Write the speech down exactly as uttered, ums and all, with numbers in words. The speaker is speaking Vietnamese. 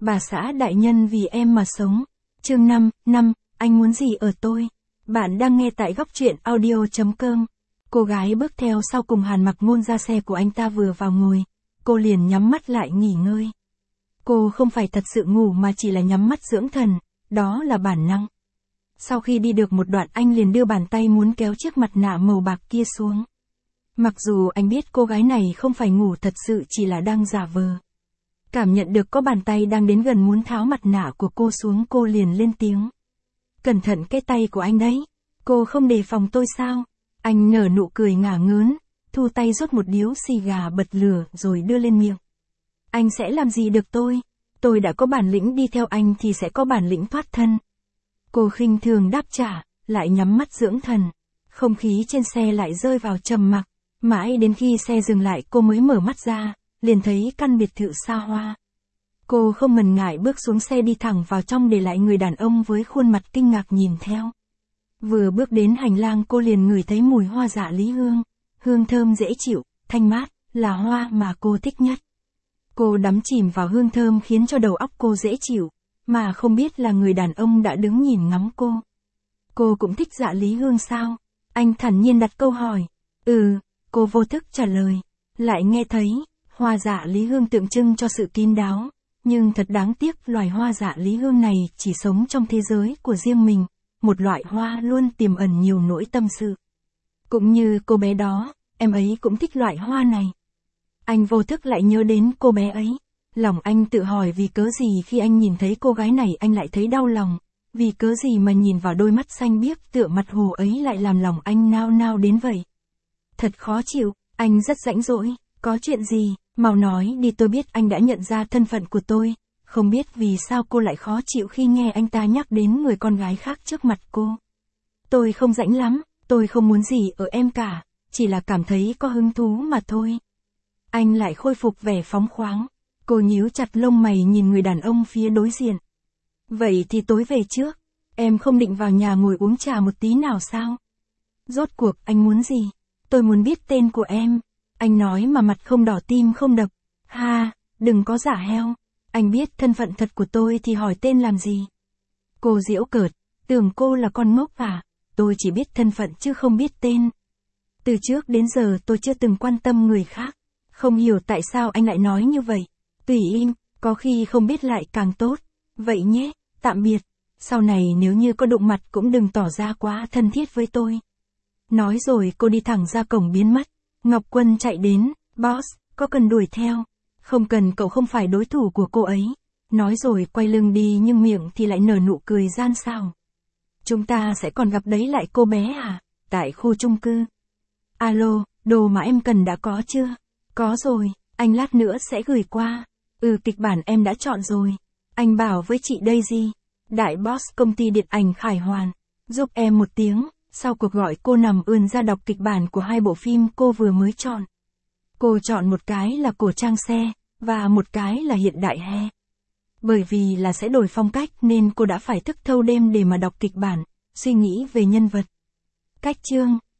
Bà xã đại nhân vì em mà sống. Chương năm, năm, anh muốn gì ở tôi? Bạn đang nghe tại góc truyện audio chấm com. Cô gái bước theo sau cùng Hàn Mặc Ngôn ra xe của anh ta vừa vào ngồi. Cô liền nhắm mắt lại nghỉ ngơi. Cô không phải thật sự ngủ mà chỉ là nhắm mắt dưỡng thần, đó là bản năng. Sau khi đi được một đoạn anh liền đưa bàn tay muốn kéo chiếc mặt nạ màu bạc kia xuống. Mặc dù anh biết cô gái này không phải ngủ thật sự chỉ là đang giả vờ. Cảm nhận được có bàn tay đang đến gần muốn tháo mặt nạ của cô xuống cô liền lên tiếng. Cẩn thận cái tay của anh đấy, cô không đề phòng tôi sao? Anh nở nụ cười ngả ngớn, thu tay rút một điếu xì gà bật lửa rồi đưa lên miệng. Anh sẽ làm gì được tôi? Tôi đã có bản lĩnh đi theo anh thì sẽ có bản lĩnh thoát thân. Cô khinh thường đáp trả, lại nhắm mắt dưỡng thần. Không khí trên xe lại rơi vào trầm mặc, mãi đến khi xe dừng lại cô mới mở mắt ra, liền thấy căn biệt thự xa hoa. Cô không ngần ngại bước xuống xe đi thẳng vào trong để lại người đàn ông với khuôn mặt kinh ngạc nhìn theo. Vừa bước đến hành lang cô liền ngửi thấy mùi hoa dạ lý hương, hương thơm dễ chịu, thanh mát, là hoa mà cô thích nhất. Cô đắm chìm vào hương thơm khiến cho đầu óc cô dễ chịu, mà không biết là người đàn ông đã đứng nhìn ngắm cô. Cô cũng thích dạ lý hương sao? Anh thản nhiên đặt câu hỏi. Ừ, cô vô thức trả lời. Lại nghe thấy, hoa dạ lý hương tượng trưng cho sự kín đáo, nhưng thật đáng tiếc loài hoa dạ lý hương này chỉ sống trong thế giới của riêng mình, một loại hoa luôn tiềm ẩn nhiều nỗi tâm sự. Cũng như cô bé đó, em ấy cũng thích loại hoa này. Anh vô thức lại nhớ đến cô bé ấy. Lòng anh tự hỏi vì cớ gì khi anh nhìn thấy cô gái này anh lại thấy đau lòng, vì cớ gì mà nhìn vào đôi mắt xanh biếc tựa mặt hồ ấy lại làm lòng anh nao nao đến vậy. Thật khó chịu, anh rất rãnh rỗi, có chuyện gì, mau nói đi tôi biết anh đã nhận ra thân phận của tôi, không biết vì sao cô lại khó chịu khi nghe anh ta nhắc đến người con gái khác trước mặt cô. Tôi không rãnh lắm, tôi không muốn gì ở em cả, chỉ là cảm thấy có hứng thú mà thôi. Anh lại khôi phục vẻ phóng khoáng. Cô nhíu chặt lông mày nhìn người đàn ông phía đối diện. Vậy thì tối về trước, em không định vào nhà ngồi uống trà một tí nào sao? Rốt cuộc anh muốn gì? Tôi muốn biết tên của em. Anh nói mà mặt không đỏ tim không đập. Ha, đừng có giả heo. Anh biết thân phận thật của tôi thì hỏi tên làm gì? Cô giễu cợt, tưởng cô là con ngốc à? Tôi chỉ biết thân phận chứ không biết tên. Từ trước đến giờ tôi chưa từng quan tâm người khác. Không hiểu tại sao anh lại nói như vậy. Tùy im, có khi không biết lại càng tốt. Vậy nhé, tạm biệt. Sau này nếu như có đụng mặt cũng đừng tỏ ra quá thân thiết với tôi. Nói rồi cô đi thẳng ra cổng biến mất. Ngọc Quân chạy đến, boss, có cần đuổi theo? Không cần, cậu không phải đối thủ của cô ấy. Nói rồi quay lưng đi nhưng miệng thì lại nở nụ cười gian xảo. Chúng ta sẽ còn gặp đấy lại cô bé à? Tại khu chung cư. Alo, đồ mà em cần đã có chưa? Có rồi, anh lát nữa sẽ gửi qua. Ừ, kịch bản em đã chọn rồi. Anh bảo với chị Daisy, đại boss công ty điện ảnh Khải Hoàn, giúp em một tiếng. Sau cuộc gọi cô nằm ườn ra đọc kịch bản của hai bộ phim cô vừa mới chọn. Cô chọn một cái là cổ trang xe, và một cái là hiện đại he. Bởi vì là sẽ đổi phong cách nên cô đã phải thức thâu đêm để mà đọc kịch bản, suy nghĩ về nhân vật, cách chương,